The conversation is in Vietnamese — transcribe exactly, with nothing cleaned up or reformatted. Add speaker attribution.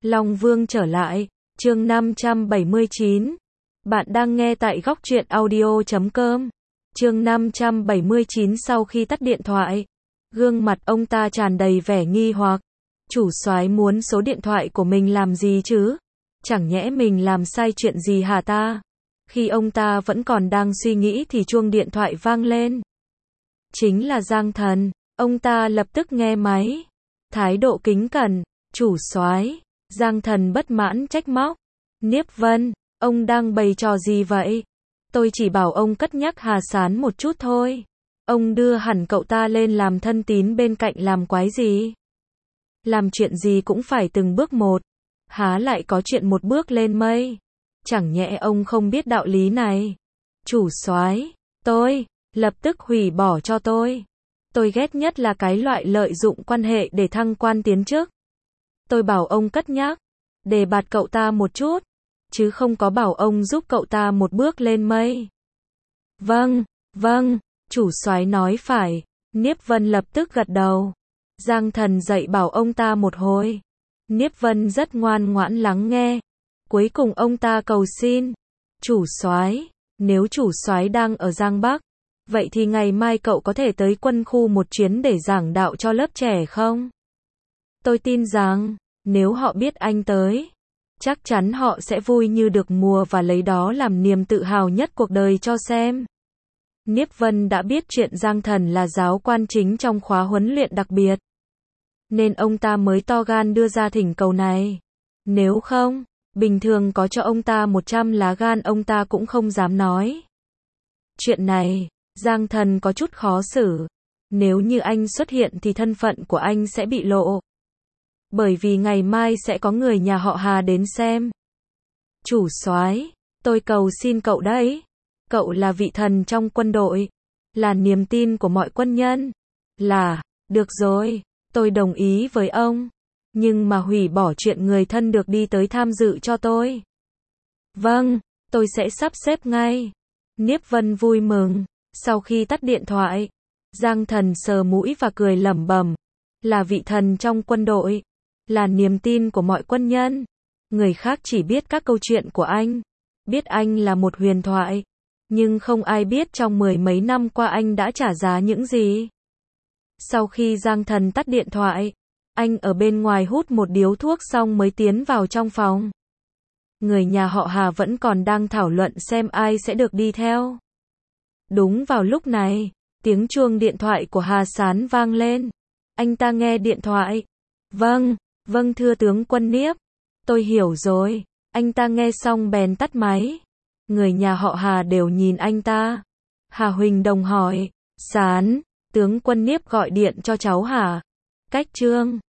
Speaker 1: Long Vương trở lại, chương năm trăm bảy mươi chín. Bạn đang nghe tại góc truyện audio chấm com. Chương năm trăm bảy mươi chín. Sau khi tắt điện thoại, gương mặt ông ta tràn đầy vẻ nghi hoặc. Chủ soái muốn số điện thoại của mình làm gì chứ? Chẳng nhẽ mình làm sai chuyện gì hả ta? Khi ông ta vẫn còn đang suy nghĩ thì chuông điện thoại vang lên. Chính là Giang Thần, ông ta lập tức nghe máy. Thái độ kính cẩn, chủ soái. Giang Thần bất mãn trách móc. Niếp Vân, ông đang bày trò gì vậy? Tôi chỉ bảo ông cất nhắc Hà Sán một chút thôi. Ông đưa hẳn cậu ta lên làm thân tín bên cạnh làm quái gì? Làm chuyện gì cũng phải từng bước một. Há lại có chuyện một bước lên mây. Chẳng nhẽ ông không biết đạo lý này? Chủ soái, tôi, lập tức hủy bỏ cho tôi. Tôi ghét nhất là cái loại lợi dụng quan hệ để thăng quan tiến chức. Tôi bảo ông cất nhắc, đề bạt cậu ta một chút, chứ không có bảo ông giúp cậu ta một bước lên mây. Vâng, vâng, chủ soái nói phải. Niếp Vân lập tức gật đầu. Giang Thần dạy bảo ông ta một hồi. Niếp Vân rất ngoan ngoãn lắng nghe. Cuối cùng ông ta cầu xin, chủ soái, nếu chủ soái đang ở Giang Bắc, vậy thì ngày mai cậu có thể tới quân khu một chuyến để giảng đạo cho lớp trẻ không? Tôi tin rằng, nếu họ biết anh tới, chắc chắn họ sẽ vui như được mùa và lấy đó làm niềm tự hào nhất cuộc đời cho xem. Niếp Vân đã biết chuyện Giang Thần là giáo quan chính trong khóa huấn luyện đặc biệt, nên ông ta mới to gan đưa ra thỉnh cầu này. Nếu không, bình thường có cho ông ta một trăm lá gan ông ta cũng không dám nói. Chuyện này, Giang Thần có chút khó xử. Nếu như anh xuất hiện thì thân phận của anh sẽ bị lộ. Bởi vì ngày mai sẽ có người nhà họ Hà đến xem. Chủ soái, tôi cầu xin cậu đấy. Cậu là vị thần trong quân đội, là niềm tin của mọi quân nhân. Là, được rồi, tôi đồng ý với ông. Nhưng mà hủy bỏ chuyện người thân được đi tới tham dự cho tôi. Vâng, tôi sẽ sắp xếp ngay. Niếp Vân vui mừng. Sau khi tắt điện thoại, Giang Thần sờ mũi và cười lẩm bẩm. Là vị thần trong quân đội, là niềm tin của mọi quân nhân. Người khác chỉ biết các câu chuyện của anh, biết anh là một huyền thoại, nhưng không ai biết trong mười mấy năm qua anh đã trả giá những gì. Sau khi Giang Thần tắt điện thoại, anh ở bên ngoài hút một điếu thuốc xong mới tiến vào trong phòng. Người nhà họ Hà vẫn còn đang thảo luận xem ai sẽ được đi theo. Đúng vào lúc này, tiếng chuông điện thoại của Hà Sán vang lên. Anh ta nghe điện thoại. Vâng, vâng thưa tướng quân Niếp. Tôi hiểu rồi. Anh ta nghe xong bèn tắt máy. Người nhà họ Hà đều nhìn anh ta. Hà Huỳnh Đồng hỏi. Sán, tướng quân Niếp gọi điện cho cháu hả? Cách trương.